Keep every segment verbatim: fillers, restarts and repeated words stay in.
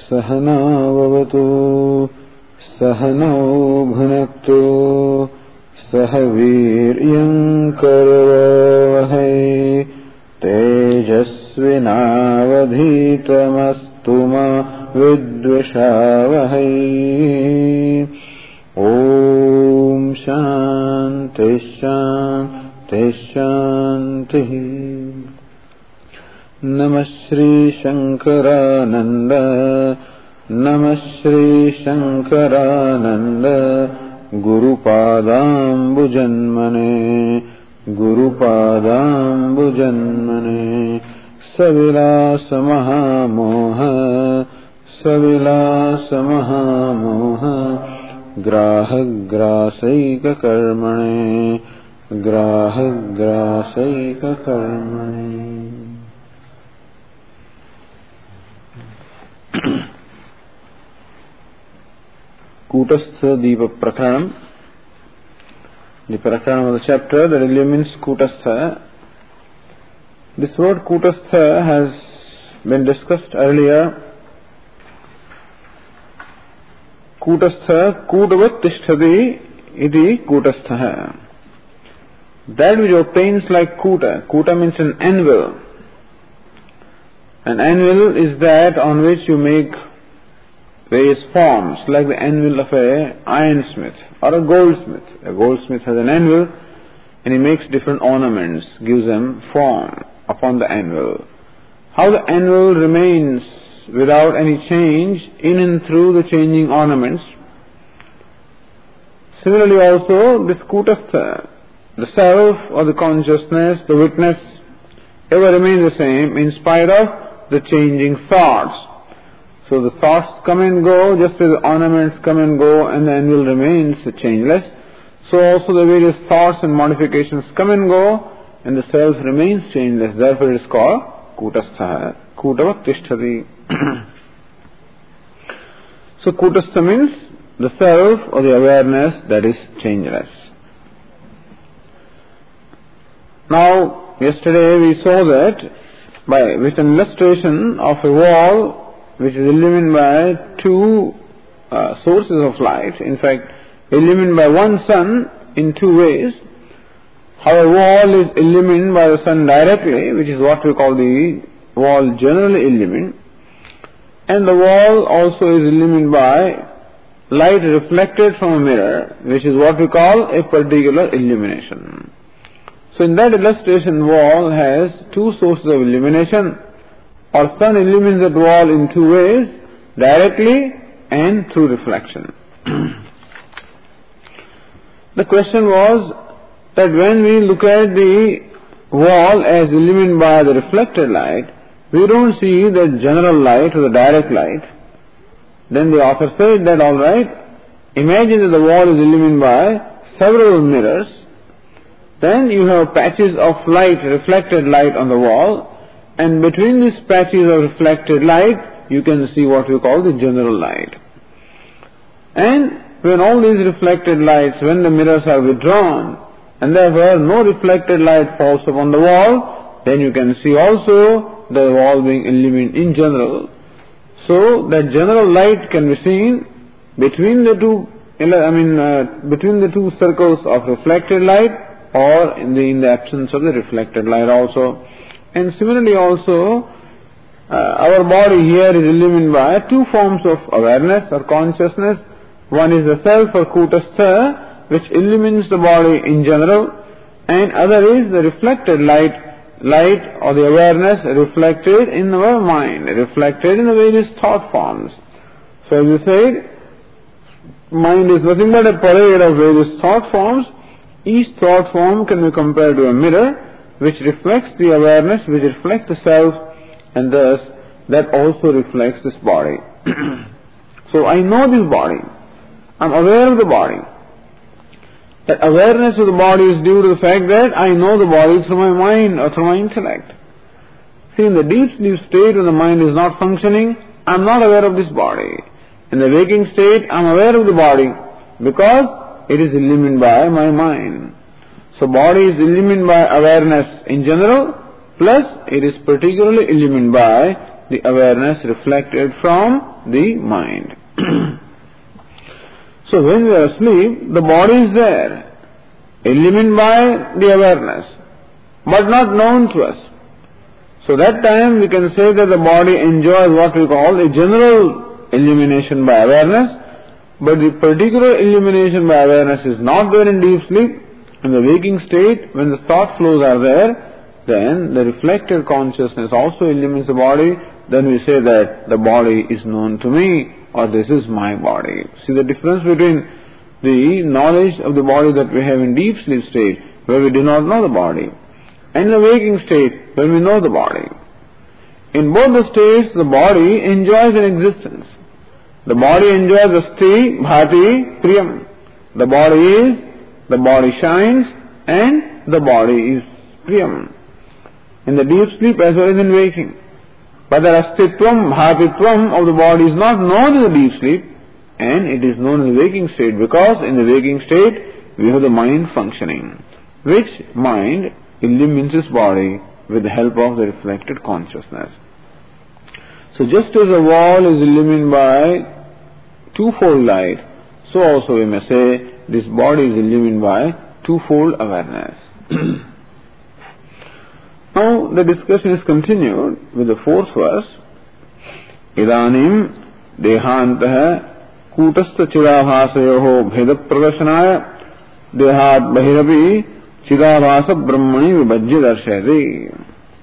सहनाववतु सहनौ भुनक्तु सह वीर्यं करवावहै तेजस्विनावधीतमस्तु मा विद्विषावहै। ओम शांति शांति शांति। नमः श्री शंकरानंद नमः Shri Shankaranand गुरुपादाम्बुजन्मने गुरुपादाम्बुजन्मने। सविलास महामोह सविलास महामोह ग्राहग्रासैककर्मणे ग्राहग्रासैककर्मणे। Kutastha Deepa Prakaranam, the Prakaranam of the chapter that illumines Kutastha. This word Kutastha has been discussed earlier. Kutastha Kutavat Tishthavi iti Kutastha. That which obtains like Kuta. Kuta means an anvil. An anvil is that on which you make various forms, like the anvil of a ironsmith or a goldsmith. A goldsmith has an anvil and he makes different ornaments, gives them form upon the anvil. How the anvil remains without any change in and through the changing ornaments. Similarly also this Kutastha, the self or the consciousness, the witness, ever remains the same in spite of the changing thoughts. So the thoughts come and go just as the ornaments come and go, and the anvil remains changeless. So also the various thoughts and modifications come and go and the self remains changeless. Therefore it is called Kutastha. Kutavat Tishthavi. So Kutastha means the self or the awareness that is changeless. Now yesterday we saw that by with an illustration of a wall which is illumined by two uh, sources of light, in fact illumined by one sun in two ways. How a wall is illumined by the sun directly, which is what we call the wall generally illumined, and the wall also is illumined by light reflected from a mirror, which is what we call a particular illumination. So in that illustration, wall has two sources of illumination. Our sun illumines that wall in two ways, directly and through reflection. The question was that when we look at the wall as illumined by the reflected light, we don't see the general light or the direct light. Then the author said that, all right, imagine that the wall is illumined by several mirrors. Then you have patches of light, reflected light on the wall, and between these patches of reflected light, you can see what we call the general light. And when all these reflected lights, when the mirrors are withdrawn, and therefore no reflected light falls upon the wall, then you can see also the wall being illumined in general. So that general light can be seen between the two, I mean, uh, between the two circles of reflected light, or in the, in the absence of the reflected light also. And similarly also, uh, our body here is illumined by two forms of awareness or consciousness. One is the self or Kutastha, which illumines the body in general, and other is the reflected light, light or the awareness reflected in our mind, reflected in the various thought forms. So as you said, mind is nothing but a parade of various thought forms. Each thought form can be compared to a mirror, which reflects the awareness, which reflects the self, and thus that also reflects this body. So I know this body. I'm aware of the body. That awareness of the body is due to the fact that I know the body through my mind or through my intellect. See, in the deep sleep state when the mind is not functioning, I'm not aware of this body. In the waking state, I'm aware of the body because it is illumined by my mind. So body is illumined by awareness in general, plus it is particularly illumined by the awareness reflected from the mind. So when we are asleep, the body is there, illumined by the awareness, but not known to us. So that time we can say that the body enjoys what we call a general illumination by awareness, but the particular illumination by awareness is not there in deep sleep. In the waking state, when the thought flows are there, then the reflected consciousness also illumines the body. Then we say that the body is known to me, or this is my body. See the difference between the knowledge of the body that we have in deep sleep state, where we do not know the body, and the waking state, when we know the body. In both the states, the body enjoys an existence. The body enjoys asti, bhati, priyam. The body is, the body shines, and the body is priyam. In the deep sleep as well as in waking. But the astitvam, bhatitvam of the body is not known in the deep sleep, and it is known in the waking state, because in the waking state we have the mind functioning, which mind illumines this body with the help of the reflected consciousness. So just as a wall is illumined by twofold light, so also we may say this body is illumined by twofold awareness. Now the discussion is continued with the fourth verse. Idanim dehantah kutastha chidabhasayoho bheda pradarshanaaya dehat bahirapi chidabhasa brahmani vibhajya darshayati.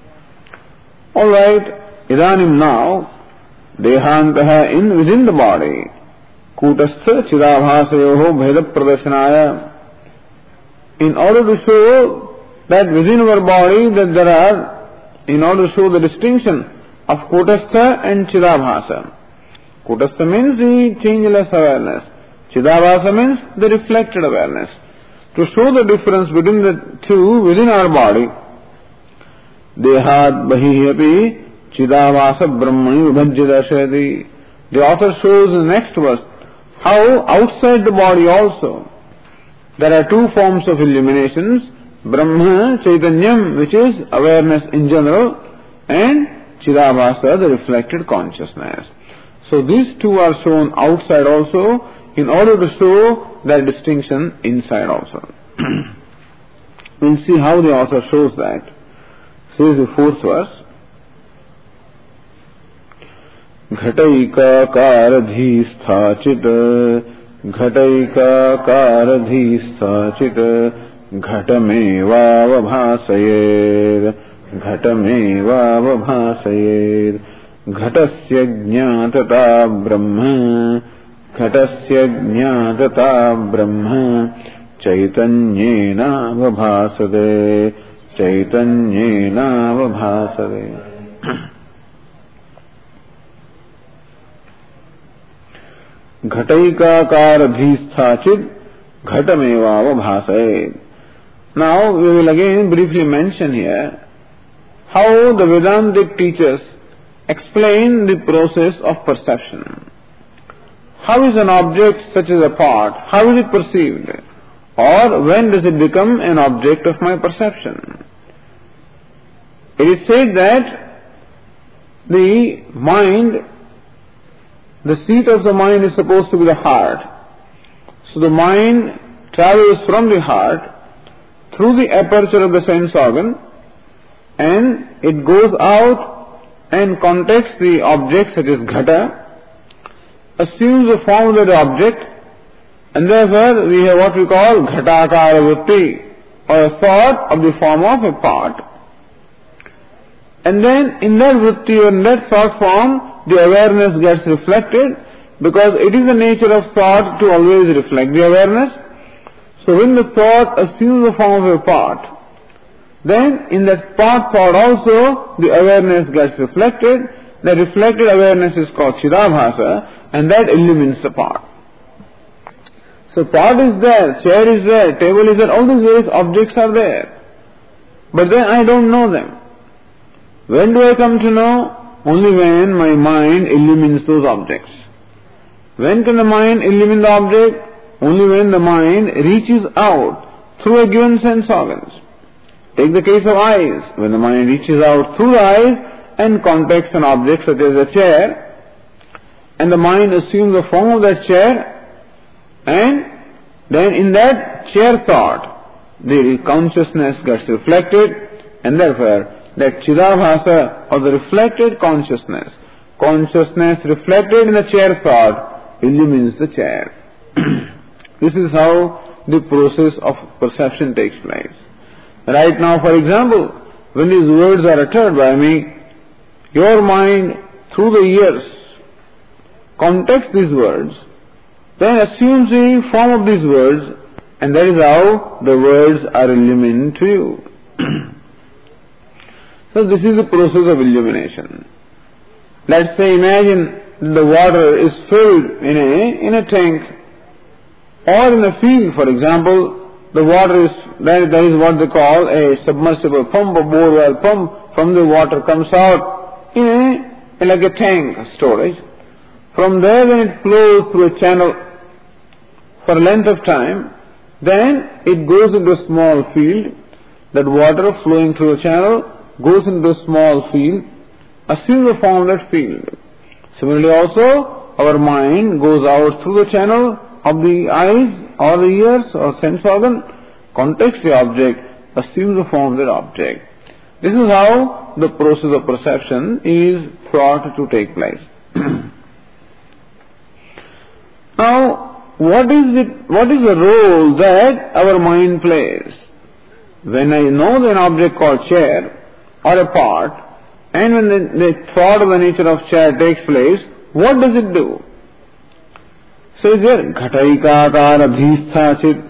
Alright, idanim now, dehantah in within the body, kutastha chidabhasayoho bheda pradarshanaaya. In order to show that within our body that there are, in order to show the distinction of Kutastha and Chidabhasa. Kutastha means the changeless awareness. Chidabhasa means the reflected awareness. To show the difference between the two within our body, Dehat Bahiyapi Chidabhasa Brahmani Vibhajya Darshayati. The author shows in the next verse how outside the body also there are two forms of illuminations. Brahma, Chaitanyam, which is awareness in general, and Chidabhasa, the reflected consciousness. So these two are shown outside also in order to show that distinction inside also. We'll see how the author shows that. So this is the fourth verse. Ghataika karadhisthachit Ghataika karadhisthachit घटमेवावभासयेत् घटमेवावभासयेत् घटस्य ज्ञातता ब्रह्म घटस्य ज्ञातता ब्रह्म चैतन्येनावभासते चैतन्येनावभासते. घटैकाकारधीस्थाचित् घटमेवावभासयेत्. Now we will again briefly mention here how the Vedantic teachers explain the process of perception. How is an object such as a pot, how is it perceived? Or when does it become an object of my perception? It is said that the mind, the seat of the mind is supposed to be the heart. So the mind travels from the heart through the aperture of the sense organ, and it goes out and contacts the object such as ghata, assumes the form of the object, and therefore we have what we call ghatakara vritti, or a thought of the form of a pot. And then in that vritti or in that thought form, the awareness gets reflected, because it is the nature of thought to always reflect the awareness. So when the thought assumes the form of a pot, then in that pot thought also the awareness gets reflected. The reflected awareness is called Chidabhasa, and that illumines the pot. So pot is there, chair is there, table is there, all these various objects are there. But then I don't know them. When do I come to know? Only when my mind illumines those objects. When can the mind illumine the object? Only when the mind reaches out through a given sense organs. Take the case of eyes. When the mind reaches out through the eyes, and contacts an object such as a chair, and the mind assumes the form of that chair, and then in that chair thought, the consciousness gets reflected, and therefore that Chidabhasa or the reflected consciousness, consciousness reflected in the chair thought illumines the chair. This is how the process of perception takes place. Right now, for example, when these words are uttered by me, your mind through the ears contacts these words, then assumes the form of these words, and that is how the words are illumined to you. So this is the process of illumination. Let's say, imagine the water is filled in a, in a tank or in a field, for example. The water is, that, that is what they call a submersible pump, a borewell pump. From the water comes out in a, in like a tank storage. From there, when it flows through a channel for a length of time, then it goes into a small field. That water flowing through the channel goes into a small field, assumes the form of that field. Similarly also, our mind goes out through the channel of the eyes or the ears or sense organ, contacts the object, assumes the form of that object. This is how the process of perception is thought to take place. Now, what is it, what is the role that our mind plays? When I know that an object called chair or a pot, and when the, the thought of the nature of chair takes place, what does it do? So is there ghataikākāra bhīsthāchit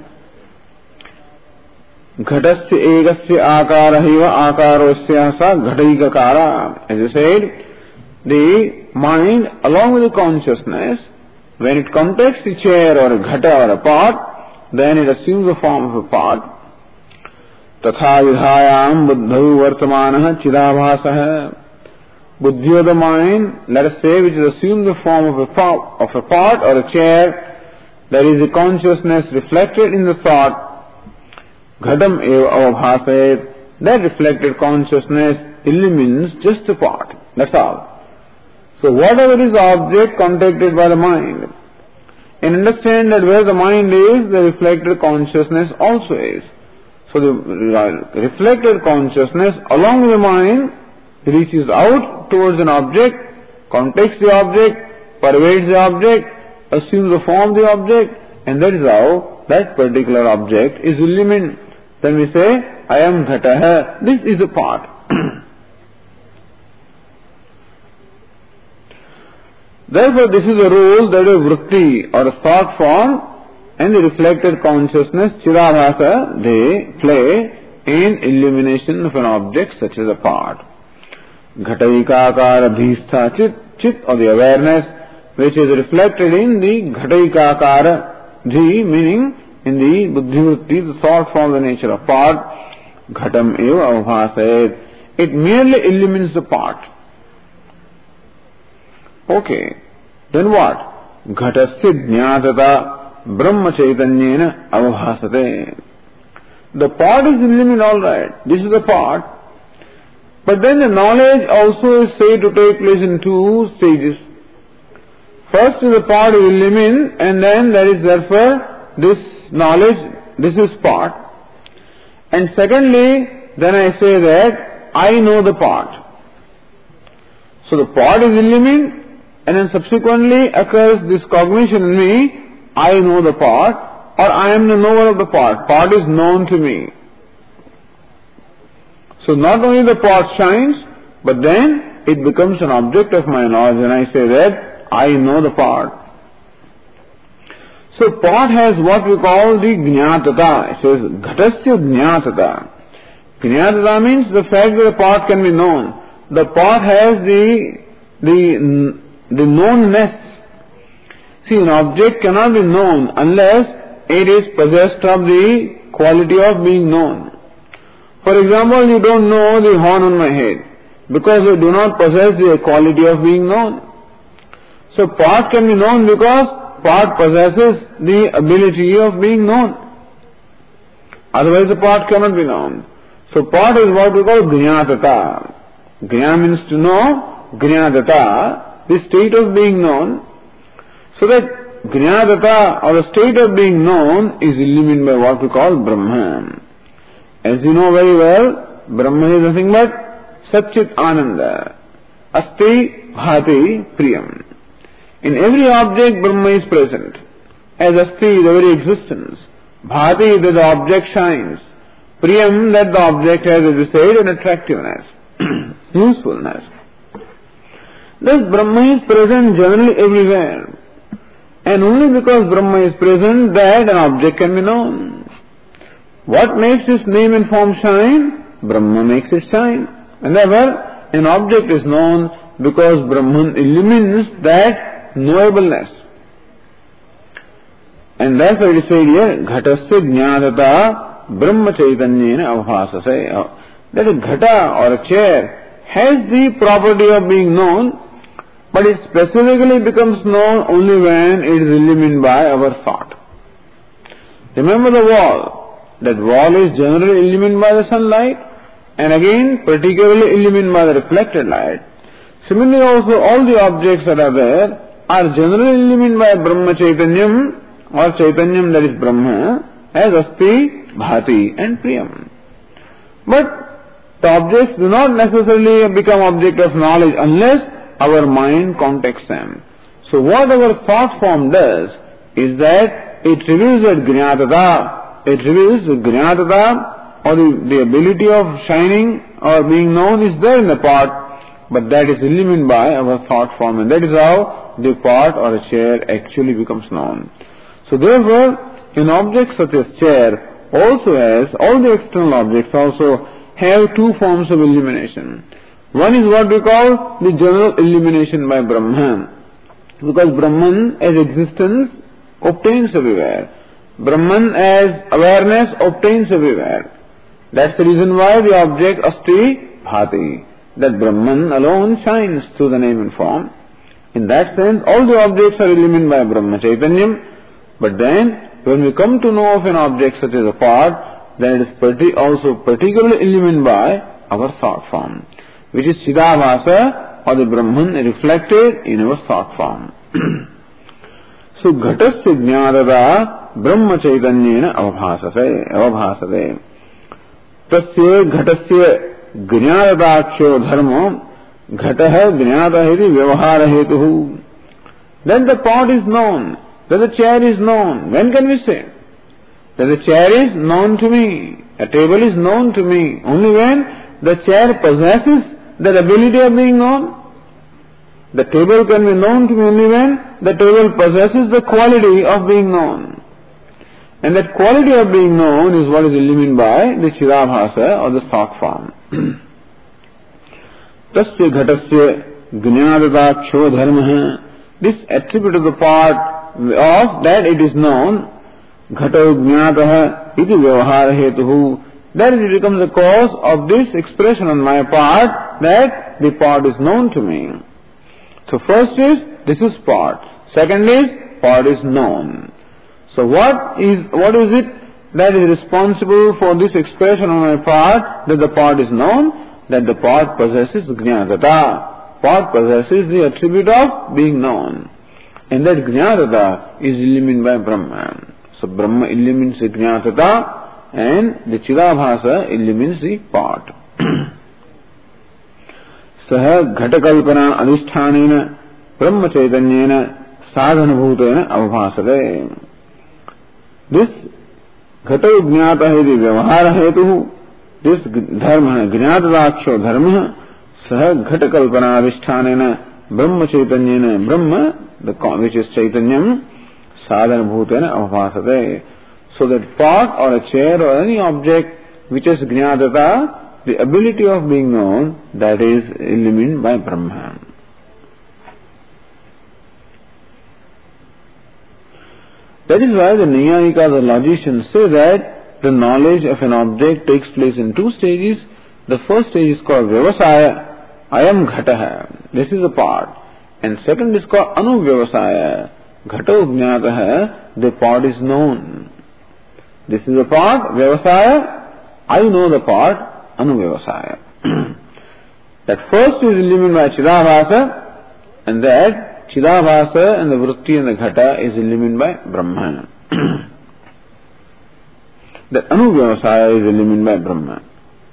ghatasya egasya ākāra hiva ākārosya sa ghataikākāra. As I said, the mind along with the consciousness, when it contacts the chair or a ghata or a pot, then it assumes the form of a pot. Tatha vidhāyām buddhau vartamānah chidābhāsah. Buddhi of the mind, let us say, which has assumed the form of a pot, of a pot or a chair, there is a consciousness reflected in the thought. Ghatam eva avabhasayet. That reflected consciousness illumines just the pot. That's all. So whatever is the object contacted by the mind, and understand that where the mind is, the reflected consciousness also is. So the reflected consciousness along with the mind reaches out towards an object, contacts the object, pervades the object, assumes the form of the object, and that is how that particular object is illumined. Then we say, I am Ghataha. This is a part. Therefore, this is a role that a vritti or a thought form and the reflected consciousness, Chidabhasa, they play in illumination of an object such as a part. Ghataikākāra bhīstha chit, chit or the awareness which is reflected in the Ghataikākāra, dhi meaning in the buddhivritti, the thought form, the nature of part. Ghatam eva avbhasayet. It merely illumines the part. Okay. Then what? Ghatasya jñātata brahma chaitanyena avbhasate. The part is illumined, all right. This is the part. But then the knowledge also is said to take place in two stages. First is the part is illumined, and then there is therefore this knowledge, this is part. And secondly, then I say that I know the part. So the part is illumined, and then subsequently occurs this cognition in me, I know the part, or I am the knower of the part. Part is known to me. So not only the part shines, but then it becomes an object of my knowledge, and I say that I know the part. So part has what we call the jñātata. It says ghatasya jñātata. Jñātata means the fact that the part can be known. The part has the the the knownness. See, an object cannot be known unless it is possessed of the quality of being known. For example, you don't know the horn on my head because you do not possess the quality of being known. So part can be known because part possesses the ability of being known. Otherwise the part cannot be known. So part is what we call jñātata. Gnya means to know, Gnyadata, the state of being known. So that Gnyadata, or the state of being known, is illumined by what we call Brahman. As you know very well, Brahma is nothing but Satchit Ananda, Asti Bhati Priyam. In every object, Brahma is present. As Asti, the very existence. Bhati, that the object shines. Priyam, that the object has, as we said, an attractiveness, usefulness. Thus, Brahma is present generally everywhere. And only because Brahma is present that an object can be known. What makes its name and form shine? Brahma makes it shine. And therefore, an object is known because Brahman illumines that knowableness. And that's why it is said here, Ghatasya Jnadata Brahma Chaitanyena Avhasase. That a ghata or a chair has the property of being known, but it specifically becomes known only when it is illumined by our thought. Remember the wall. That wall is generally illumined by the sunlight, and again particularly illumined by the reflected light. Similarly also all the objects that are there are generally illumined by Brahma Chaitanyam, or Chaitanyam, that is Brahma, as Asti, Bhati and Priyam. But the objects do not necessarily become object of knowledge unless our mind contacts them. So what our thought form does is that it reveals that Gnyatata, it reveals the Gnyatata, or the, the ability of shining or being known is there in the pot, but that is illumined by our thought form, and that is how the pot or a chair actually becomes known. So therefore, an object such as chair also has, all the external objects also have two forms of illumination. One is what we call the general illumination by Brahman, because Brahman as existence obtains everywhere. Brahman as awareness obtains everywhere. That's the reason why the object Asti Bhati, that Brahman alone shines through the name and form. In that sense, all the objects are illumined by Brahma Chaitanyam, but then when we come to know of an object such as a pot, then it is parti- also particularly illumined by our thought form, which is Chidabhasa, or the Brahman reflected in our thought form. So, Ghatasya Jnadata Brahma Chaitanyena Avabhasate, Avabhasate. Tasya Ghatasya Jnadataksho Dharmo Ghataha Jnadahiti Vyavahara Hetuhu. Then the pot is known, that the chair is known. When can we say? That the chair is known to me, a table is known to me, only when the chair possesses that ability of being known. The table can be known to me only when the table possesses the quality of being known. And that quality of being known is what is illumined by the Chidabhasa, or the thought form. Tasya Ghatasya Jnadataksho Dharma. This attribute of the part of that it is known, Ghato Jnataha iti Vyavahara Hetuhu, that it becomes the cause of this expression on my part that the part is known to me. So first is, this is part. Second is, part is known. So what is, what is it that is responsible for this expression on my part that the part is known? That the part possesses Jnatata. Part possesses the attribute of being known. And that Jnatata is illumined by Brahman. So Brahma illumines the Jnatata and the Chidabhasa illumines the part. Saha Ghatakalpana Adhishthanena Brahma Chaitanyena Sadhanabhutena Avabhasate. This Ghato Jnata Heti Vyavahara Hetuhu, this Dharma, Jnatadaksho Dharma, Saha Ghatakalpana Adhishthanena Brahma Chaitanyena, Brahma, the, which is Chaitanyam, Sadhanabhutena Avabhasate. So that pot or a chair or any object which is Jnatata, the ability of being known, that is illumined by Brahman. That is why the Nayayika, the logicians, say that the knowledge of an object takes place in two stages. The first stage is called Vyavasaya, Ayam Ghataha, this is a part. And second is called Anuvyavasaya, Ghato Jnataha, the part is known. This is a part, Vyavasaya, I know the part, Anuvyavasaya. That first is illumined by Chidabhasa, and that Chidabhasa and the Vritti and the Ghata is illumined by Brahman. That Anuvyavasaya is illumined by Brahman.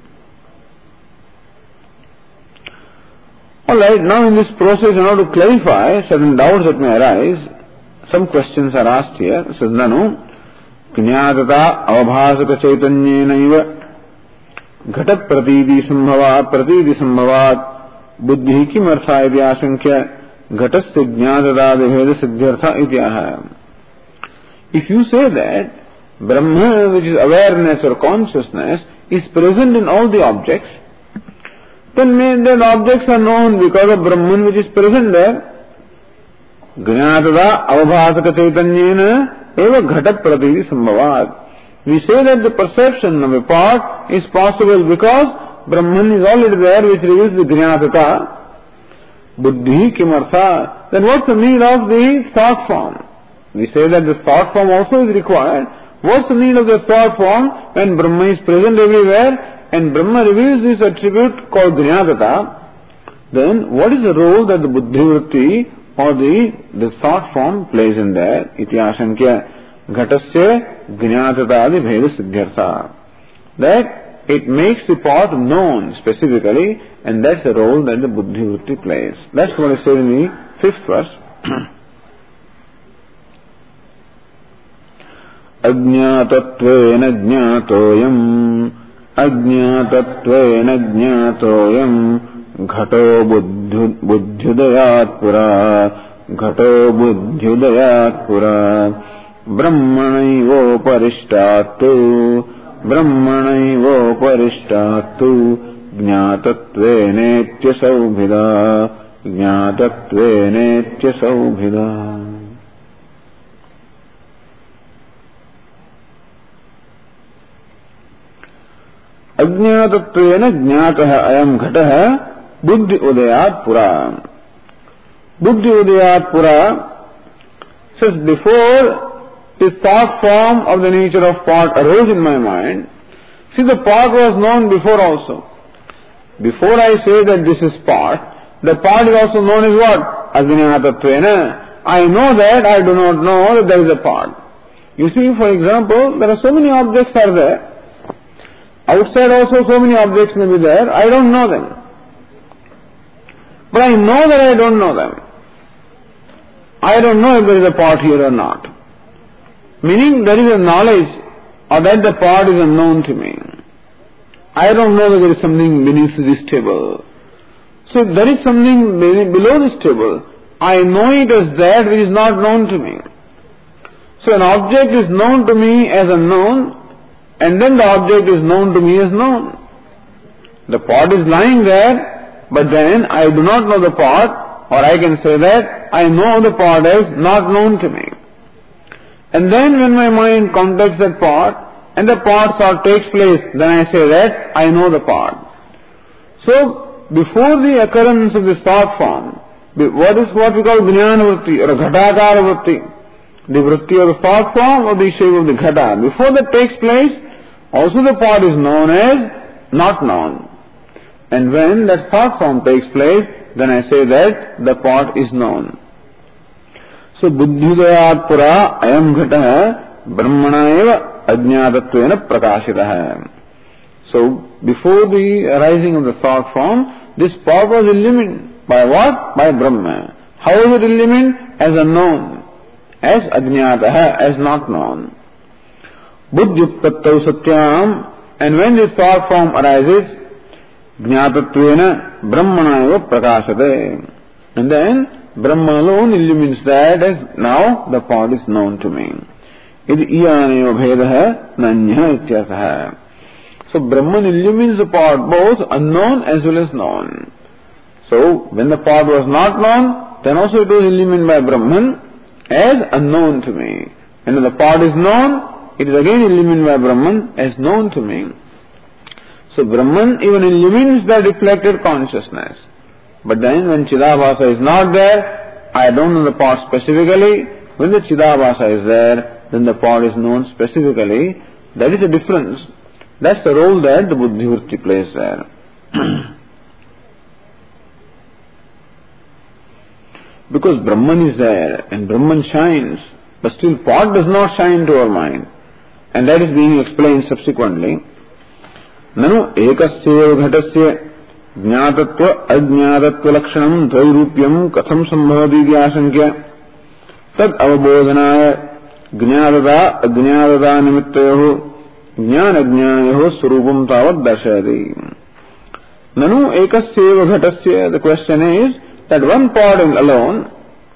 Alright, now in this process, in order to clarify certain doubts that may arise, some questions are asked here. Says, Nanu, Knyatata avabhasaka chaitanyena Ghata pratidi sambhavat pratidi sambhavat buddhi kim artha iti asankya ghatasya jnatadadi bheda siddhyartha ityaha. If you say that Brahma, which is awareness or consciousness, is present in all the objects, then the objects are known because of Brahman which is present there. Jnatada avabhasaka chaitanyena eva ghata pratidi sambhavat. We say that the perception of a part is possible because Brahman is already there, which reveals the Jnatata. Buddhi kimartha. Then what's the need of the thought form? We say that the thought form also is required. What's the need of the thought form when Brahma is present everywhere and Brahma reveals this attribute called Jnatata? Then what is the role that the Buddhi Vritti or the, the thought form plays in there? Iti asankya. Ghatasya jnatadadi bheda siddhyartha. That it makes the part known specifically, and that's the role that the Buddhi Vritti plays. That's what I said in the fifth verse. Ajñātatvena jñātoyam Ajñātatvena jñātoyam Ghato buddhyudayat pura Ghato buddhyudayat pura Brahmanaivo parishtātu Brahmanaivo parishtātu Jñātatvena saubhida Jñātatvena saubhida. Ajñātatvena jñātaha ayam ghataha buddhi udayat pura. Buddhi udayat pura says, before the thought form of the nature of part arose in my mind, see, the part was known before also. Before I say that this is part, the part is also known as what? Ajñātatvena. I know that, I do not know that there is a part. You see, for example, there are so many objects are there. Outside also so many objects may be there. I don't know them. But I know that I don't know them. I don't know if there is a part here or not. Meaning there is a knowledge or that the part is unknown to me. I don't know that there is something beneath this table. So if there is something below this table, I know it as that which is not known to me. So an object is known to me as unknown, and then the object is known to me as known. The pot is lying there, but then I do not know the pot, or I can say that I know the pot as not known to me. And then when my mind contacts that pot, and the pot thought takes place, then I say that I know the pot. So, before the occurrence of this thought form, what is what we call Jnana Vritti or Ghatakara Vritti? The Vritti of the thought form or the shape of the Ghata. Before that takes place, also the pot is known as not known. And when that thought form takes place, then I say that the pot is known. So, buddhidayat pura ayam ghata brahmana eva ajñātatvena prakāṣitaha. So, before the arising of the thought form, this pot was illumined by what? By Brahma. How is it illumined? As unknown, as ajñātaha, as not known. Buddhyutpattau satyam, and when this thought form arises, jñātatvena brahmana eva prakāṣate. And then Brahma alone illumines that as now the pot is known to me. Iti iyaneva bhedaha nanya ityarthaha. So Brahman illumines the pot both unknown as well as known. So when the pot was not known, then also it was illumined by Brahman as unknown to me. And when the pot is known, it is again illumined by Brahman as known to me. So Brahman even illumines that reflected consciousness. But then when Chidabhasa is not there, I don't know the pot specifically. When the Chidabhasa is there, then the pot is known specifically. That is the difference. That's the role that the Buddhi Vritti plays there. Because Brahman is there and Brahman shines, but still pot does not shine to our mind. And that is being explained subsequently. Nanu ekasya ghatasya jnatatva ajnatatva lakshanam dvairupyam katham sambhavati idyasankya tad avabodhanaya jnadada ajnadada nimittayoh jnana jnanayoh surupam tavat darshayati. Nanu ekasya ghatasya, the question is that one part alone,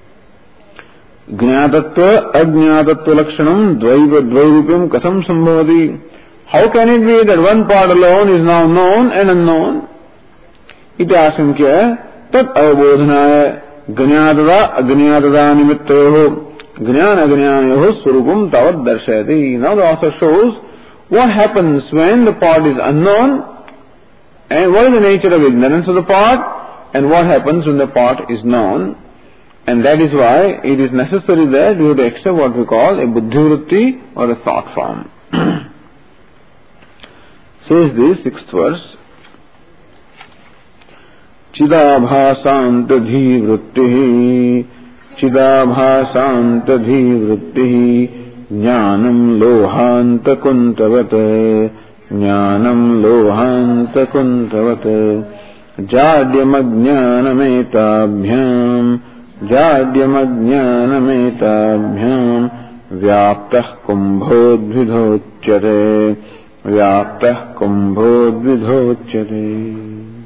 jnātatva ajñātatva lakshanam dvairupyam katham sambhavati. How can it be that one part alone is now known and unknown? Iti asankya tat avabodhanaya jnātada ajñātada nimittayoh jnana jnanayoh surupam tavat darshayati. Now the author shows what happens when the part is unknown and what is the nature of ignorance of the part and what happens when the part is known. And that is why it is necessary that we have to accept what we call a buddhivritti or a thought form. Says the sixth verse, Chidabhasanta dhivrittihi Chidabhasanta dhivrittihi Jnanam lohanta kuntavat Jnanam lohanta kuntavat Jadyamajnanametabhyam Jadyamajnanametabhyam Vyaptah kumbhodvidhochyate Vyaptah kumbhodvidhochyate.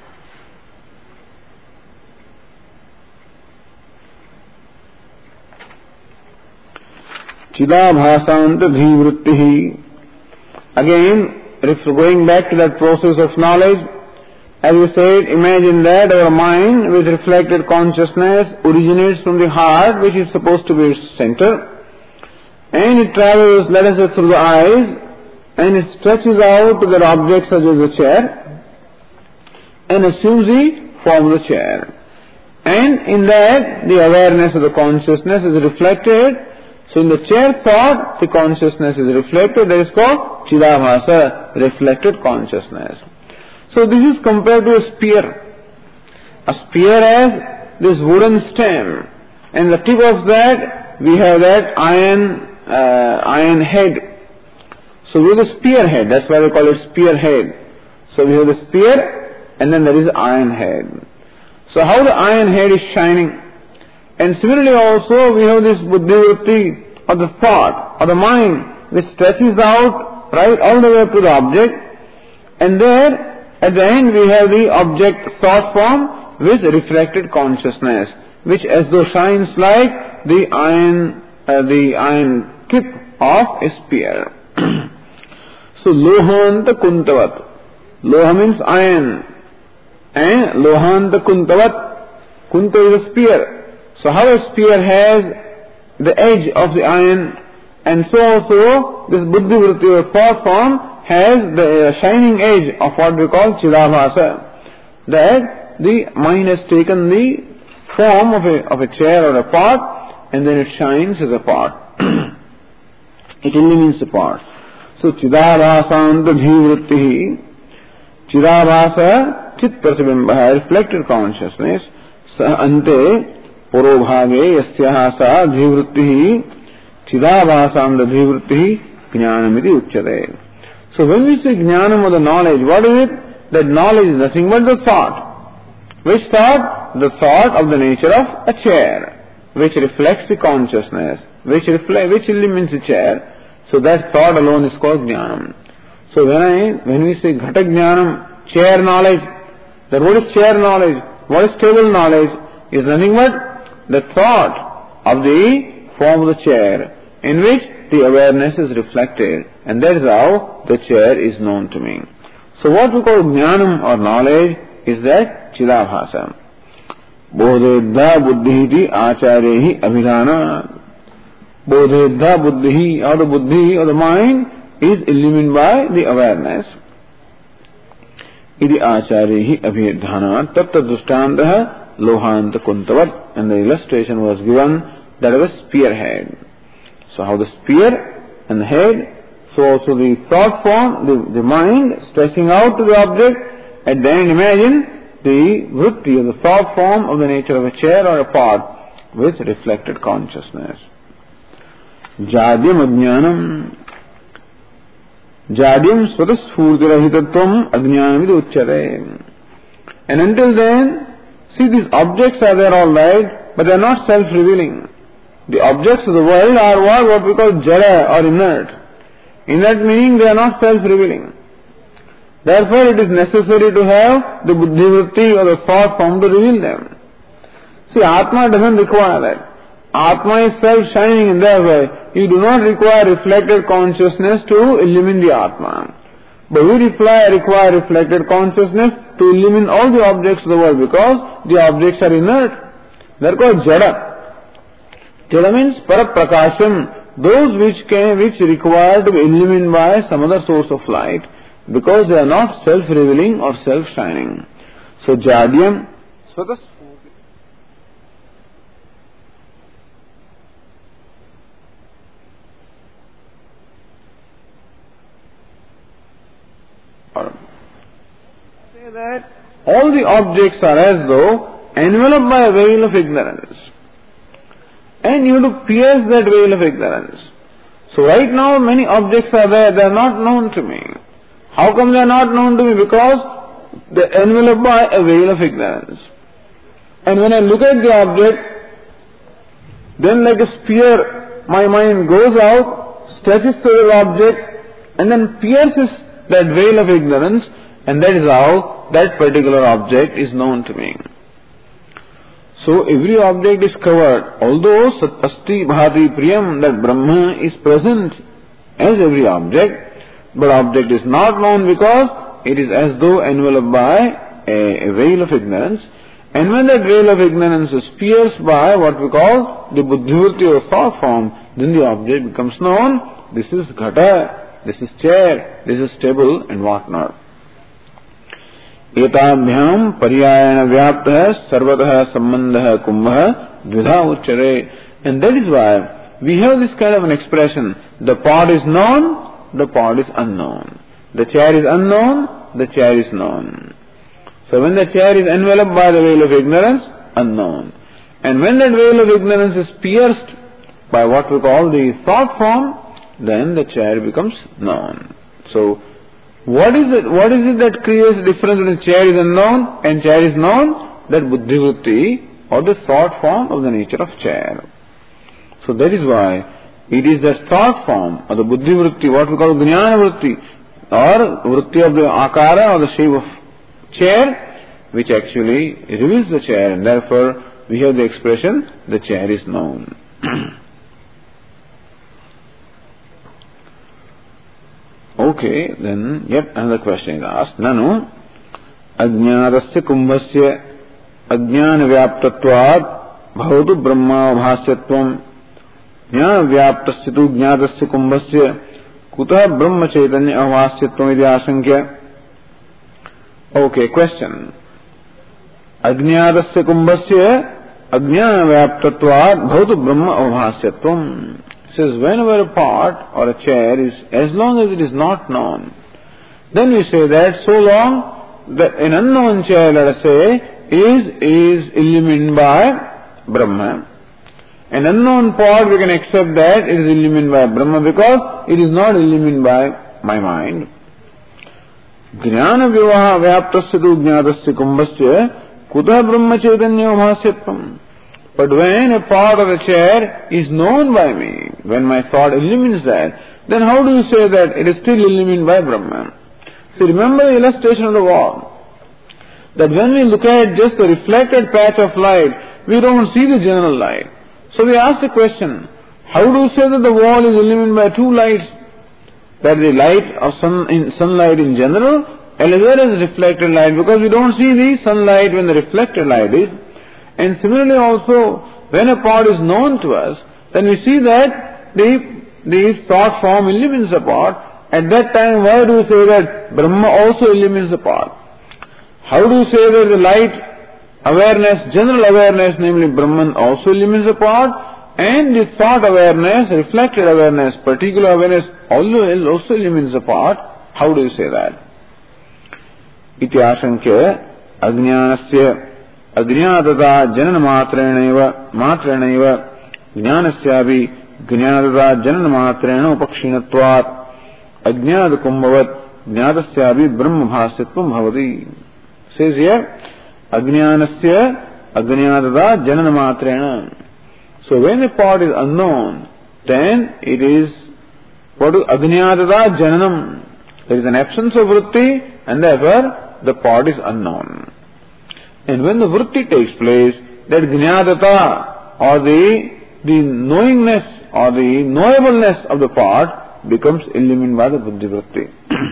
Chidabhasanta dhivrittihi. Again, going back to that process of knowledge, as we said, imagine that our mind with reflected consciousness originates from the heart, which is supposed to be its center, and it travels, let us say, through the eyes, and it stretches out to that object such as a chair, and assumes the form of the chair. And in that, the awareness of the consciousness is reflected. So in the chair thought, the consciousness is reflected. That is called Chidabhasa, reflected consciousness. So this is compared to a spear. A spear has this wooden stem, and the tip of that we have that iron uh, iron head. So we have the spear head. That's why we call it spear head. So we have the spear, and then there is iron head. So how the iron head is shining, and similarly also we have this buddhivritti or the thought or the mind which stretches out right all the way up to the object, and there at the end we have the object thought form with reflected consciousness, which as though shines like the iron, uh, the iron tip of a spear. So lohanta kuntavat. Loha means iron, and lohanta kuntavat. Kunta is a spear. So how a spear has the edge of the iron, and so also this buddhivritti or thought form has the shining edge of what we call Chidabhasa, that the mind has taken the form of a, of a chair or a pot, and then it shines as a pot. It only means a pot. So Chidabhasanta dhivrittihi, Chidabhasa chit prasabimbaha, reflected consciousness, sa ante purovhage yasyaha sa dhivrittihi, Chidabhasanta dhivrittihi jnanamiti uchyate. So when we say jnanam or the knowledge, what is it? That knowledge is nothing but the thought. Which thought? The thought of the nature of a chair, which reflects the consciousness, which reflect, which illumines the chair. So that thought alone is called jnanam. So when I, when we say ghata jnanam, chair knowledge, then what is chair knowledge? What is table knowledge? Is nothing but the thought of the form of the chair, in which the awareness is reflected, and that is how the chair is known to me. So what we call jnanam or knowledge is that Chidabhasa. Bodhedha buddhiti acharehi abhidhana. Bodhedha buddhi, or the buddhi or the mind is illumined by the awareness. Iti acharehi abhidhana tatta dushtantah lohanta kuntavat. And the illustration was given that of a spearhead. So how the spear and the head, so also the thought form, the, the mind stretching out to the object, and then imagine the vritti, or the thought form of the nature of a chair or a pot, with reflected consciousness. Jadyam ajnanam. Jadyam svatasphurtirahitattvam ajnanamidi uchyate. And until then, see, these objects are there all right, but they are not self-revealing. The objects of the world are what, what we call jada or inert. Inert meaning they are not self-revealing. Therefore, it is necessary to have the buddhi-vritti or the thought form to reveal them. See, Atma doesn't require that. Atma is self-shining in that way. You do not require reflected consciousness to illumine the Atma. But we require, require reflected consciousness to illumine all the objects of the world because the objects are inert. They are called jada. Jada means paraprakasham, those which can, which require to be illumined by some other source of light because they are not self-revealing or self-shining. So jadyam swatas. Say that all the objects are as though enveloped by a veil of ignorance. And you have to pierce that veil of ignorance. So right now many objects are there, they are not known to me. How come they are not known to me? Because they are enveloped by a veil of ignorance. And when I look at the object, then like a spear, my mind goes out, stretches to the object, and then pierces that veil of ignorance, and that is how that particular object is known to me. So every object is covered. Although Sat Asti Bhati Priyam, that Brahma is present as every object, but object is not known because it is as though enveloped by a, a veil of ignorance. And when that veil of ignorance is pierced by what we call the buddhi-vritti or thought form, then the object becomes known. This is ghata, this is chair, this is table, and what not. Etabhyam paryayana vyaptah sarvatah sambandha kumbha dvidha uchare. And that is why we have this kind of an expression. The pot is known, the pot is unknown. The chair is unknown, the chair is known. So when the chair is enveloped by the veil of ignorance, unknown. And when that veil of ignorance is pierced by what we call the thought form, then the chair becomes known. So What is it, what is it that creates the difference between chair is unknown and chair is known? That buddhi-vritti or the thought form of the nature of chair. So that is why it is that thought form or the buddhi-vritti, what we call jnana-vritti or vritti of the akara or the shape of chair, which actually reveals the chair, and therefore we have the expression, the chair is known. Okay, then yet another question is asked. Nanu ajñātasya kumbhasya ajñāna vyāptattvād bhavatu brahma bhāsyattvam jnāna vyāptasya tu jñātasya kumbhasya kutah brahma chaitanya avāsyattvam iti āsankya. Okay, question. Ajñātasya kumbhasya ajñāna vyāptattvād bhavatu brahma avāsyattvam. Says whenever a pot or a chair is, as long as it is not known, then we say that so long that an unknown chair, let us say, is is illumined by Brahma. An unknown pot, we can accept that it is illumined by Brahma because it is not illumined by my mind. Jnana vivaha vyaptasya tu jñātasya kumbhasya kutah brahma chaitanya bhāsyattvam. But when a part of a chair is known by me, when my thought illumines that, then how do you say that it is still illumined by Brahman? So remember the illustration of the wall. That when we look at just the reflected patch of light, we don't see the general light. So we ask the question, how do you say that the wall is illumined by two lights? That the light of sun, in sunlight in general, as well as reflected light, because we don't see the sunlight when the reflected light is. And similarly also, when a pot is known to us, then we see that the, the thought form illumines the pot. At that time, why do we say that Brahma also illumines the pot? How do you say that the light awareness, general awareness, namely Brahman, also illumines the pot, and the thought awareness, reflected awareness, particular awareness, also, also illumines the pot? How do you say that? Iti asankya ajñānasya Agnyatata janana matrenaiva matrenaiva jnanasyavi jnatata janana matrena upakshinatvat ajnat kumbhavat jnatasyavi brahma bhasyatvam bhavati. Says here, ajnanasya ajnatata janana matrena. So when a part is unknown, then it is what is ajnatata jananam. There is an absence of vritti and therefore the part is unknown. And when the vritti takes place, that jnatata or the, the knowingness or the knowableness of the part becomes illumined by the buddhi vritti.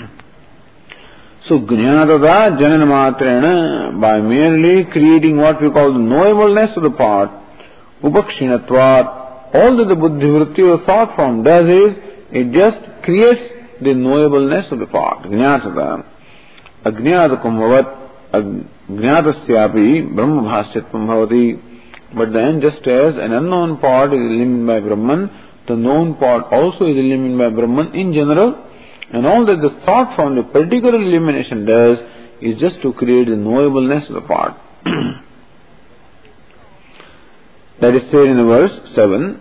So jnatata janana matrena, by merely creating what we call the knowableness of the part, upakshinatvat, all that the buddhi vritti or thought form does is, it just creates the knowableness of the part. Jnatata. Ajnata kumbhavat Jnatasyapi Brahma bhasyatvam bhavati. But then, just as an unknown part is illumined by Brahman, the known part also is illumined by Brahman in general, and all that the thought from the particular illumination does is just to create the knowableness of the part. That is said in the verse seven.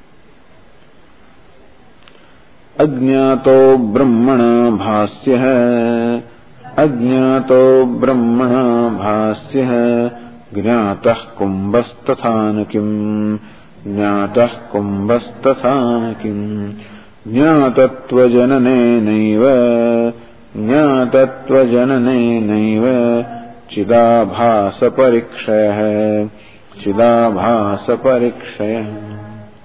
Ajñāto brahmana bhāsyah Ajñāto brahmana bhāsyah Jñātah kumbhastatthānakim Jñātah kumbhastatthānakim Jñātatva jananenaiva Jñātatva jananenaiva Chidabhāsa parikṣayah Chidabhāsa parikṣayah.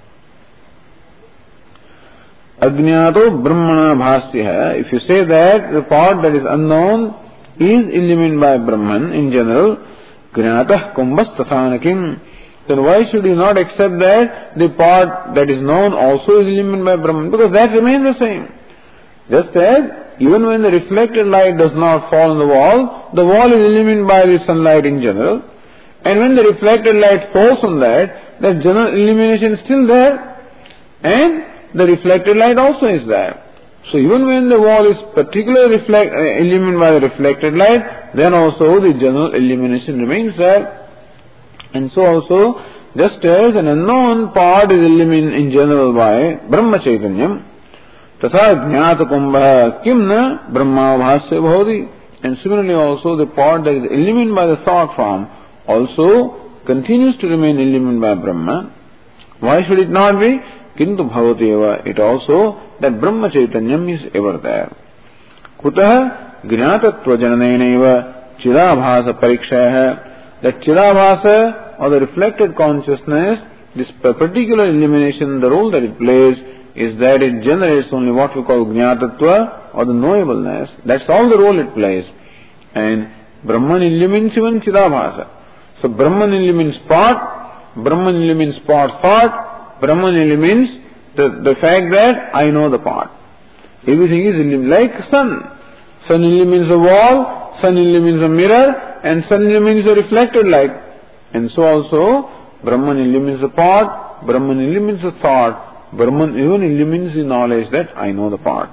Ajñāto brahmana bhāsyah. If you say that the part that is unknown is illumined by Brahman in general, jnatah kumbhastatthānakim, then why should you not accept that the part that is known also is illumined by Brahman? Because that remains the same. Just as even when the reflected light does not fall on the wall, the wall is illumined by the sunlight in general, and when the reflected light falls on that, that general illumination is still there, and the reflected light also is there. So even when the wall is particularly reflect, uh, illumined by the reflected light, then also the general illumination remains there. And so also, just as an unknown part is illumined in general by Brahma Chaitanyam, tatha jñāta kumbha kimna brahma bhāsya bhavati. And similarly also the part that is illumined by the thought form also continues to remain illumined by Brahma. Why should it not be? Kintu bhavati eva, it also, that Brahma Chaitanyam is ever there. Kutah jñātatva jananenaiva chidabhāsa parikṣayah. That chidabhāsa or the reflected consciousness, this particular illumination, the role that it plays is that it generates only what we call jñātatva or the knowableness. That's all the role it plays. And Brahman illumines even chidabhāsa. So Brahman illumines part, Brahman illumines part thought, Brahman illumines the, the fact that I know the part. Everything is illuminated. Like sun. Sun illumines the wall, sun illumines the mirror, and sun illumines the reflected light. And so also, Brahman illumines the part, Brahman illumines the thought, Brahman even illumines the knowledge that I know the part.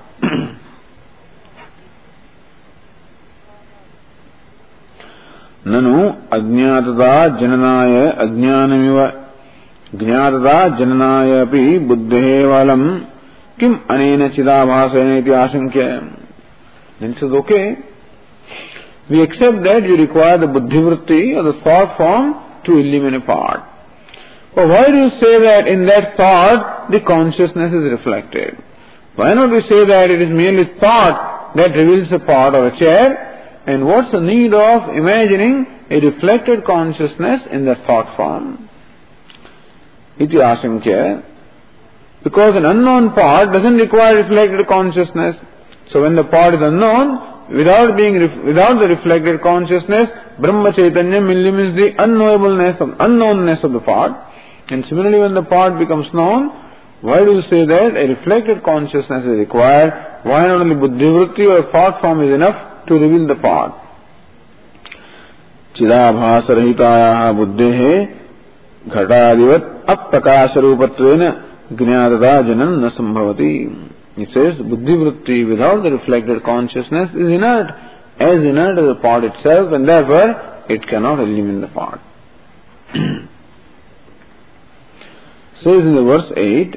Nanu ajñātata jananāya ajñānamiva Jñātata jananāya api buddhehe valam kim anena chidabhāsena iti āsankya. Then it says, okay, we accept that you require the buddhi vritti or the thought form to illuminate a part. But why do you say that in that thought the consciousness is reflected? Why not we say that it is merely thought that reveals a part or a chair, and what's the need of imagining a reflected consciousness in the thought form? Iti asankya. Because an unknown part doesn't require reflected consciousness. So when the part is unknown, without being without the reflected consciousness, Brahma Chaitanyam illumines the unknowableness of unknownness of the part. And similarly, when the part becomes known, why do you say that a reflected consciousness is required? Why not only buddhi vritti or thought form is enough to reveal the part? Chidabhāsa rahitayaha buddhehe ghataadivat apakāsa rūpatvena jñātata janam na sambhavati. It says, buddhi vritti without the reflected consciousness is inert, as inert as the part itself, and therefore it cannot illumine the part. Says in the verse eight,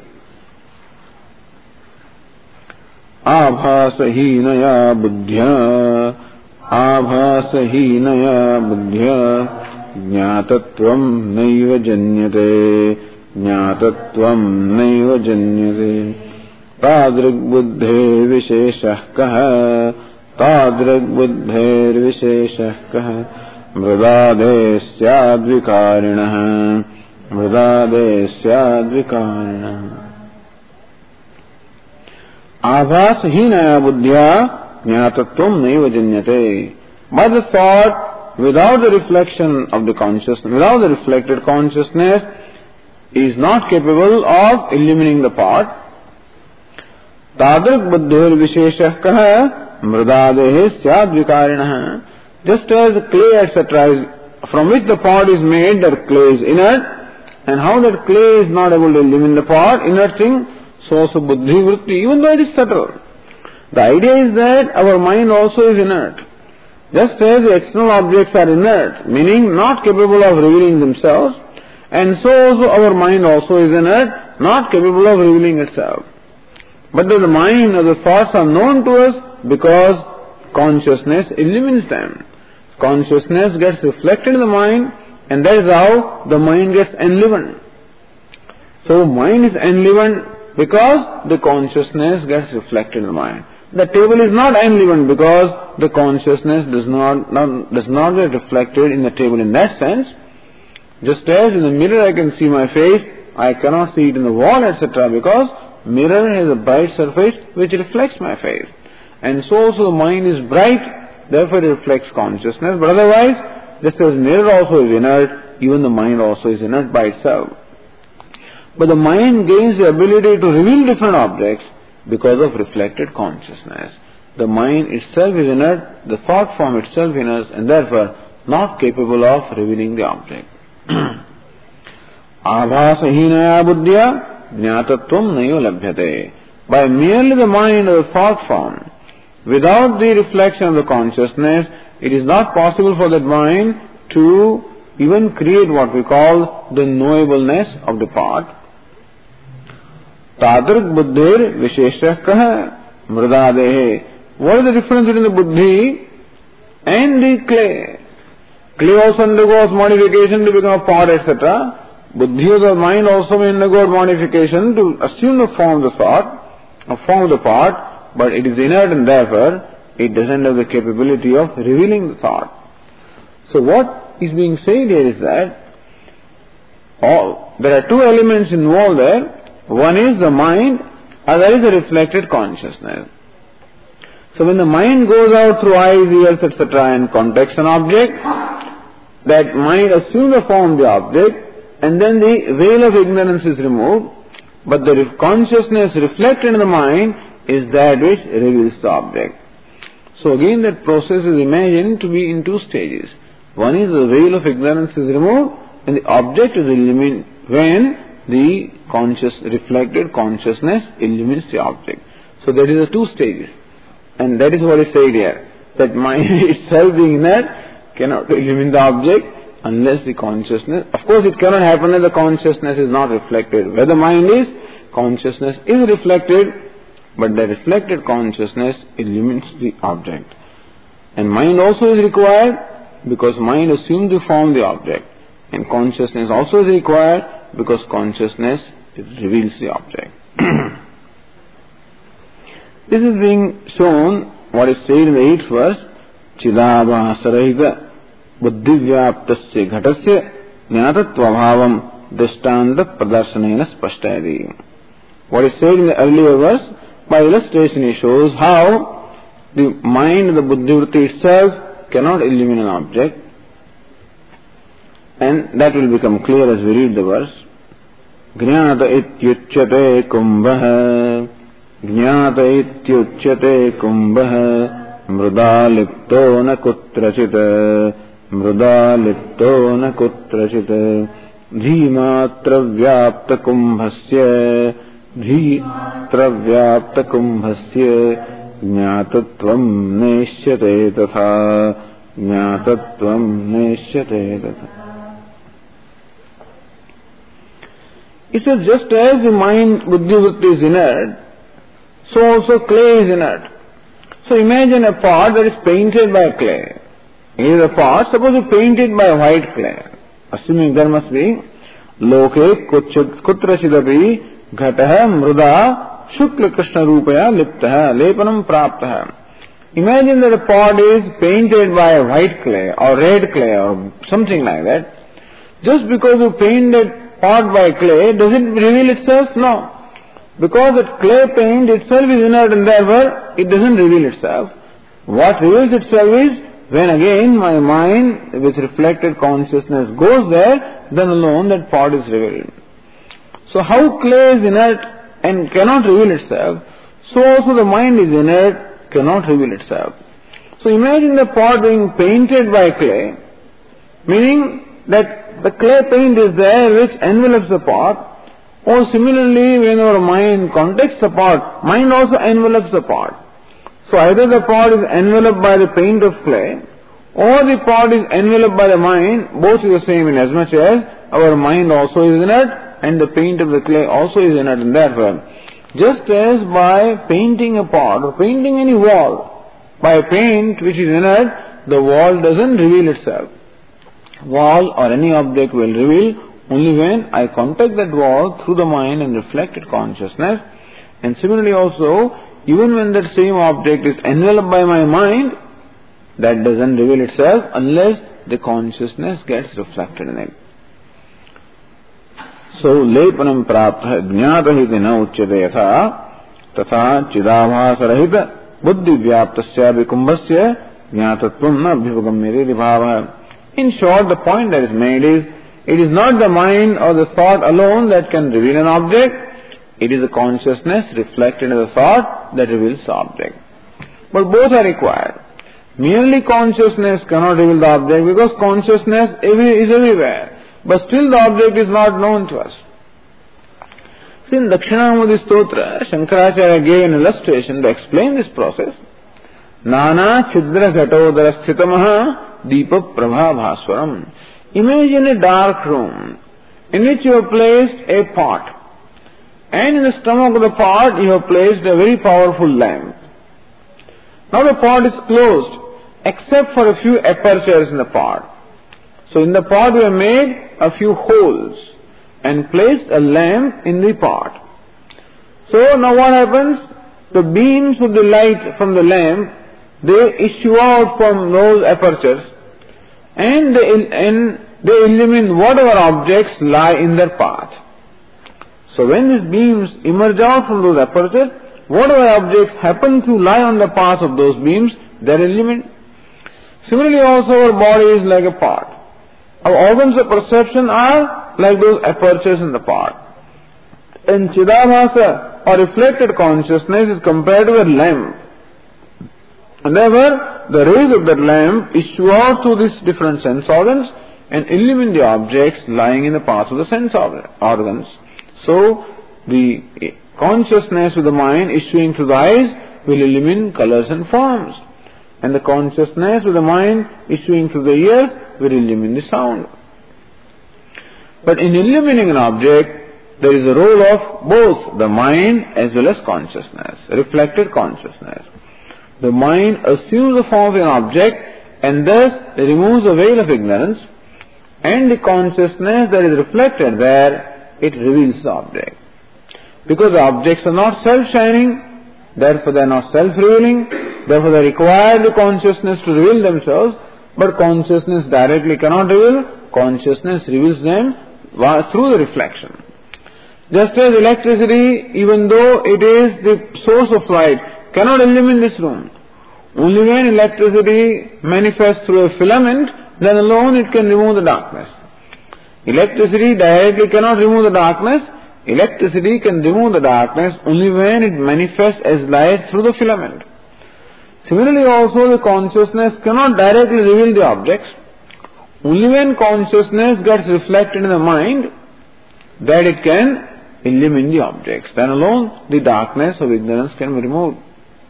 Abhasahinaya buddhya, Abhasahinaya buddhya, Jnatattvam naiva janyate, Jnatattvam naiva janyate, Tadrik buddhe visheshah kaha, Tadrik buddher visheshah kaha, Mridade syad vikarinah, Mridade syad vikarinah. Abhasahinaya buddhya jnatattvam naiva janyate. By the thought, without the reflection of the consciousness, without the reflected consciousness, is not capable of illumining the pot. Tadrik buddhir visheshah kaha mridadehe syad vikarinah. Just as clay, et cetera, from which the pot is made, that clay is inert, and how that clay is not able to illumine the pot, inert thing, so also buddhi vritti, even though it is subtle. The idea is that our mind also is inert. Just as the external objects are inert, meaning not capable of revealing themselves, and so also our mind also is inert, not capable of revealing itself. But the mind or the thoughts are known to us because consciousness illumines them. Consciousness gets reflected in the mind, and that is how the mind gets enlivened. So mind is enlivened because the consciousness gets reflected in the mind. The table is not enlivened because the consciousness does not, not does not get reflected in the table in that sense. Just as in the mirror I can see my face, I cannot see it in the wall, et cetera, because mirror has a bright surface which reflects my face. And so also the mind is bright, therefore it reflects consciousness. But otherwise, just as mirror also is inert, even the mind also is inert by itself. But the mind gains the ability to reveal different objects because of reflected consciousness. The mind itself is inert, the thought form itself is inert, and therefore not capable of revealing the object. Abhasahinaya buddhya jnatattvam naiva labhyate. By merely the mind or the thought form, without the reflection of the consciousness, it is not possible for that mind to even create what we call the knowableness of the part. Tadrik buddhir visheshah kaha mridadehe. What is the difference between the buddhi and the clay? Clay also undergoes modification to become a pot, et cetera. Buddhi of the mind also may undergo modification to assume the form of the thought, or form of the pot, but it is inert and therefore it doesn't have the capability of revealing the thought. So what is being said here is that all, there are two elements involved there. One is the mind, other is the reflected consciousness. So when the mind goes out through eyes, ears, et cetera and contacts an object, that mind assumes the form of the object, and then the veil of ignorance is removed, but the consciousness reflected in the mind is that which reveals the object. So again that process is imagined to be in two stages. One is the veil of ignorance is removed, and the object is illuminated when the conscious, reflected consciousness illumines the object. So that is the two stages. And that is what is said here. That mind itself being inert cannot illumine the object unless the consciousness, of course it cannot happen if the consciousness is not reflected. Where the mind is, consciousness is reflected, but the reflected consciousness illumines the object. And mind also is required because mind assumes the form of the object. And consciousness also is required because consciousness reveals the object. This is being shown, what is said in the eighth verse, Chidabhasarahita buddhivyaptasya ghatasya jnatatvabhavam drishtanta pradarsanena spashtayati. What is said in the earlier verse, by illustration he shows how the mind, the buddhivritti itself cannot illumine an object, and that will become clear as we read the verse. Jnata ityuchyate kumbha, Jnata ityuchyate kumbha, mruda lipto na kutrachita, mruda lipto na kutrachita, dhimatra vyapta kumbhasya, dhimatra vyapta kumbhasya, jnatatvam neshyate tatha, jnatatvam neshyate tatha. He says, just as the mind, buddhi, vritti is inert, so also clay is inert. So imagine a pot that is painted by clay. Here is a pot, suppose you paint it by white clay. Assuming there must be loke kutra chidapi ghataha mruda shukla krishna rupaya liptaha lepanam praptaha. Imagine that a pot is painted by a white clay or red clay or something like that. Just because you paint that pot by clay, does it reveal itself? No. Because that clay paint itself is inert and therefore it doesn't reveal itself. What reveals itself is when again my mind with reflected consciousness goes there, then alone that pot is revealed. So how clay is inert and cannot reveal itself, so also the mind is inert, cannot reveal itself. So imagine the pot being painted by clay, meaning that the clay paint is there which envelops the pot. Or similarly, when our mind contacts the pot, mind also envelops the pot. So either the pot is enveloped by the paint of clay, or the pot is enveloped by the mind, both is the same in as much as our mind also is inert, and the paint of the clay also is inert, and therefore, just as by painting a pot, or painting any wall, by a paint which is inert, the wall doesn't reveal itself. Wall or any object will reveal only when I contact that wall through the mind and reflected consciousness. And similarly also, even when that same object is enveloped by my mind, that doesn't reveal itself unless the consciousness gets reflected in it. So, lepanam prapta jnatahiti na uchyate yatha tatha chidabhasarahita buddhi vyaptasya vikumbhasya jnatatvam na abhivagamyate bhava. In short, the point that is made is, it is not the mind or the thought alone that can reveal an object. It is the consciousness reflected in the thought that reveals the object. But both are required. Merely consciousness cannot reveal the object because consciousness is everywhere. But still the object is not known to us. See, in Dakshinamudi Stotra, Shankaracharya gave an illustration to explain this process. Nana chidra ghatodara sthitamaha deepa prabha bhaswaram. Imagine a dark room in which you have placed a pot, and in the stomach of the pot you have placed a very powerful lamp. Now the pot is closed except for a few apertures in the pot. So in the pot we have made a few holes and placed a lamp in the pot. So now what happens? The beams of the light from the lamp, they issue out from those apertures, and they, and they illumine whatever objects lie in their path. So when these beams emerge out from those apertures, whatever objects happen to lie on the path of those beams, they are illumined. Similarly also our body is like a pot. Our organs of perception are like those apertures in the pot. And Chidabhasa or reflected consciousness is compared to a lamp. And therefore, the rays of that lamp issue out through these different sense organs and illumine the objects lying in the paths of the sense organs. So, the consciousness of the mind issuing through the eyes will illumine colors and forms. And the consciousness of the mind issuing through the ears will illumine the sound. But in illumining an object, there is a role of both the mind as well as consciousness, reflected consciousness. The mind assumes the form of an object and thus removes the veil of ignorance, and the consciousness that is reflected there, it reveals the object. Because the objects are not self-shining, therefore they are not self-revealing, therefore they require the consciousness to reveal themselves, but consciousness directly cannot reveal, consciousness reveals them through the reflection. Just as electricity, even though it is the source of light, cannot illumine this room. Only when electricity manifests through a filament, then alone it can remove the darkness. Electricity directly cannot remove the darkness. Electricity can remove the darkness only when it manifests as light through the filament. Similarly also the consciousness cannot directly reveal the objects. Only when consciousness gets reflected in the mind, that it can illumine the objects. Then alone the darkness of ignorance can be removed.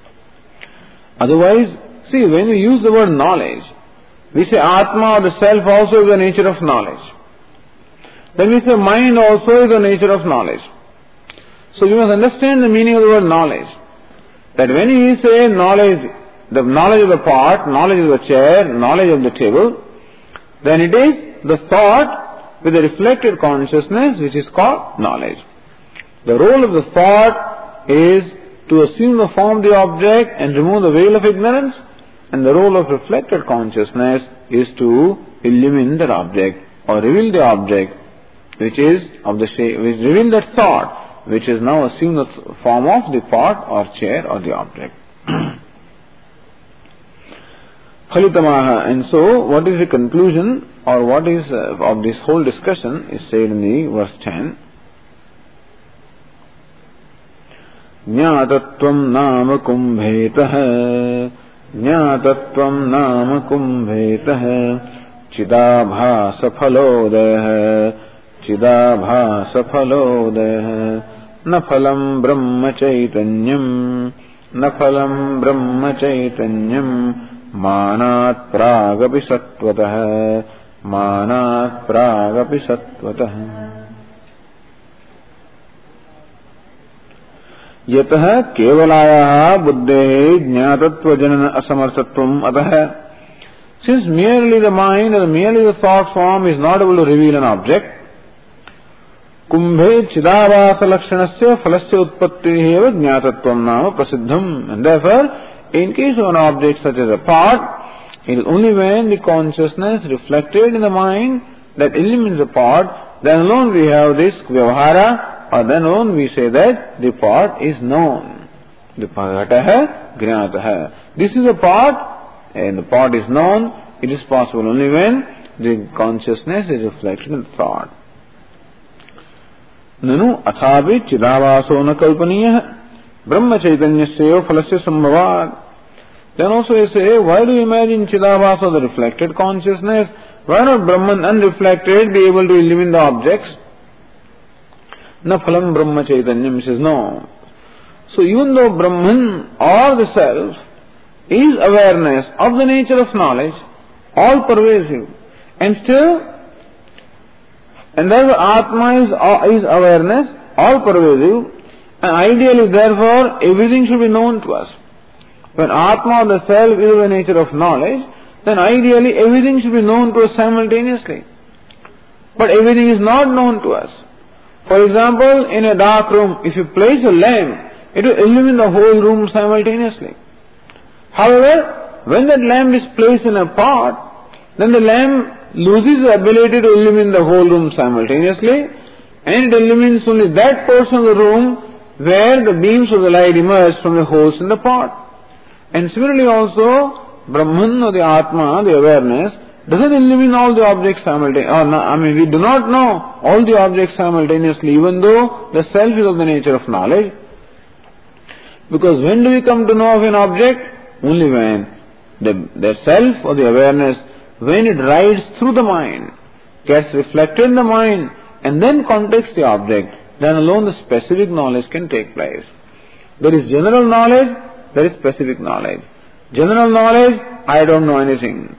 Otherwise, see, when we use the word knowledge, we say Atma or the self also is the nature of knowledge. then we say mind also is the nature of knowledge. So you must understand the meaning of the word knowledge. That when we say knowledge, the knowledge of the pot, knowledge of the chair, knowledge of the table, then it is the thought with a reflected consciousness which is called knowledge. The role of the thought is to assume the form of the object and remove the veil of ignorance, and the role of reflected consciousness is to illumine that object or reveal the object which is of the shape, which reveal that thought which is now assumed the form of the pot or chair or the object. Phalitamaha. And so, what is the conclusion or what is uh, of this whole discussion is said in the verse ten. Jnātatvam nāma kumbhetah Jnātatvam nāma kumbhetah Chidābhāsa phalodayah Chidābhāsa phalodayah Na phalam brahma chaitanyam Na phalam brahma chaitanyam Mānāt prāgapi sattvatah Mānāt prāgapi sattvatah यतः केवलायाः बुद्धेः ज्ञातत्वजनन असमर्थत्वम् अतः. Since merely the mind or merely the thought form is not able to reveal an object, Kumbhe चिदाभास लक्षणस्य फलस्य उत्पत्तिः एव ज्ञातत्वम् नाम प्रसिद्धम्. And therefore, in case of an object such as a pot, it is only when the consciousness reflected in the mind that illumines the pot, then alone we have this vyavahara, or then alone we say that the pot is known. The ghataha gnataha. This is a pot, and the pot is known. It is possible only when the consciousness is reflected in the thought. Nanu athavi chidavaso na kalpaniyah brahma chaitanyasya phalasya sambhavad. Then also you say, why do you imagine chidavaso, the reflected consciousness? Why not Brahman unreflected be able to illumine the objects? Na phalam brahma chaitanyam. He says, no. So even though Brahman or the self is awareness of the nature of knowledge, all pervasive, and still, and therefore Atma is, is awareness, all pervasive, and ideally therefore everything should be known to us. When Atma or the self is the nature of knowledge, then ideally everything should be known to us simultaneously. But everything is not known to us. For example, in a dark room, if you place a lamp, it will illumine the whole room simultaneously. However, when that lamp is placed in a pot, then the lamp loses the ability to illumine the whole room simultaneously, and it illumines only that portion of the room where the beams of the light emerge from the holes in the pot. And similarly also, Brahman or the Atma, the awareness, doesn't illumine all the objects simultaneously. I mean, we do not know all the objects simultaneously, even though the self is of the nature of knowledge. Because when do we come to know of an object? Only when the, the self or the awareness, when it rides through the mind, gets reflected in the mind, and then contacts the object, then alone the specific knowledge can take place. There is general knowledge, there is specific knowledge. General knowledge, I don't know anything.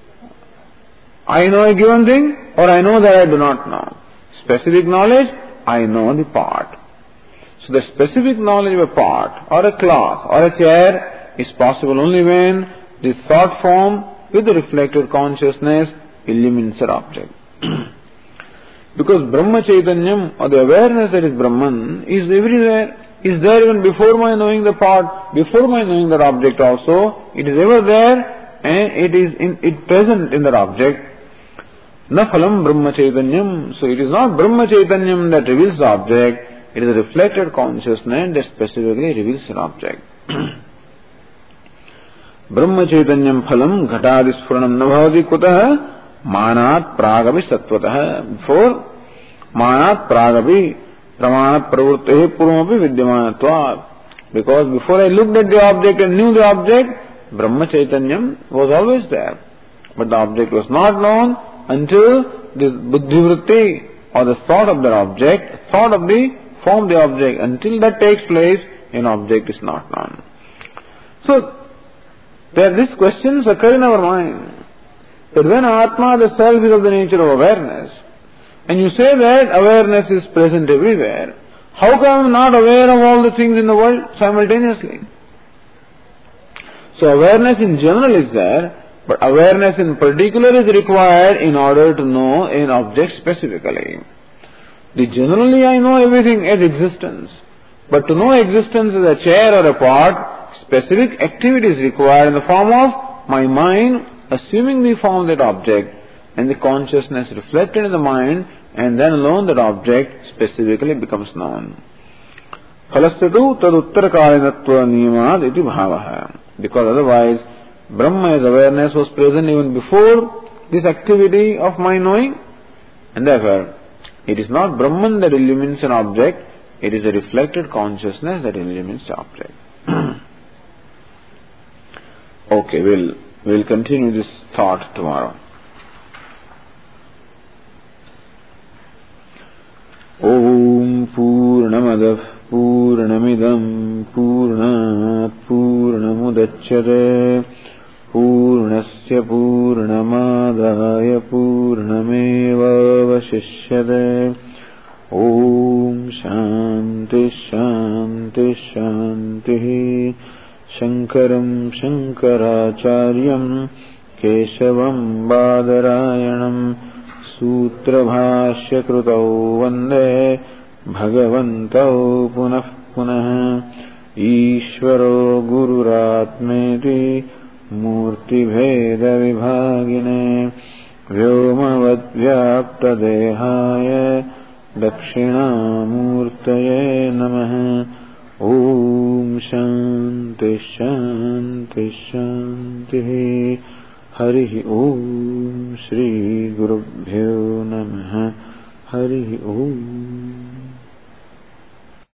I know a given thing, or I know that I do not know. Specific knowledge, I know the part. So the specific knowledge of a part, or a cloth, or a chair is possible only when the thought form with the reflected consciousness illumines that object. Because Brahma Chaitanyam, or the awareness that is Brahman, is everywhere. Is there even before my knowing the part, before my knowing that object also. It is ever there, and it is in, it present in that object. Na phalam Brahma Chaitanyam. So it is not Brahma Chaitanyam that reveals the object, it is a reflected consciousness that specifically reveals an object. Brahma Chaitanyam phalam ghatadisfuranam nabhavati kutah manat pragavi sattvatah. Before manat pragavi pramana pravurtehi purmapi vidyamanatvat. Because before I looked at the object and knew the object, Brahma Chaitanyam was always there. But the object was not known until the buddhivritti or the thought of the object, thought of the form of the object, until that takes place, an object is not known. So, there these questions occur in our mind. That when Atma, the self, is of the nature of awareness, And you say that awareness is present everywhere. How come I am not aware of all the things in the world simultaneously? So awareness in general is there, but awareness in particular is required in order to know an object specifically. The generally I know everything as existence, but to know existence as a chair or a pot, specific activity is required in the form of my mind assuming the form of that object and the consciousness reflected in the mind, and then alone that object specifically becomes known. Phalasthatu tad uttarakarinattva niyamad iti bhavaha. Because otherwise, Brahma's awareness was present even before this activity of my knowing, and therefore, it is not Brahman that illumines an object, it is a reflected consciousness that illumines the object. Okay, we'll, we'll continue this thought tomorrow. Om Purnamadav Purnamidam Purnat Purnamudachyate Purnasya Purnamadaya Purnameva Vashishyate. Om Shanti Shanti Shanti. Shankaram Shankaracharyam Keshavam Badarayanam Sutra Bhashya Krutau Vande Bhagavantau Punah Punah. Ishvaro Gururatmeti Murti Bheda Vibhagine Vyomavad Vyapta Dehaya Dakshinamurtaye Namaha. Om Shanti Shanti Shanti. Hari Om Shri Gurubhyo Namaha. Hari Om.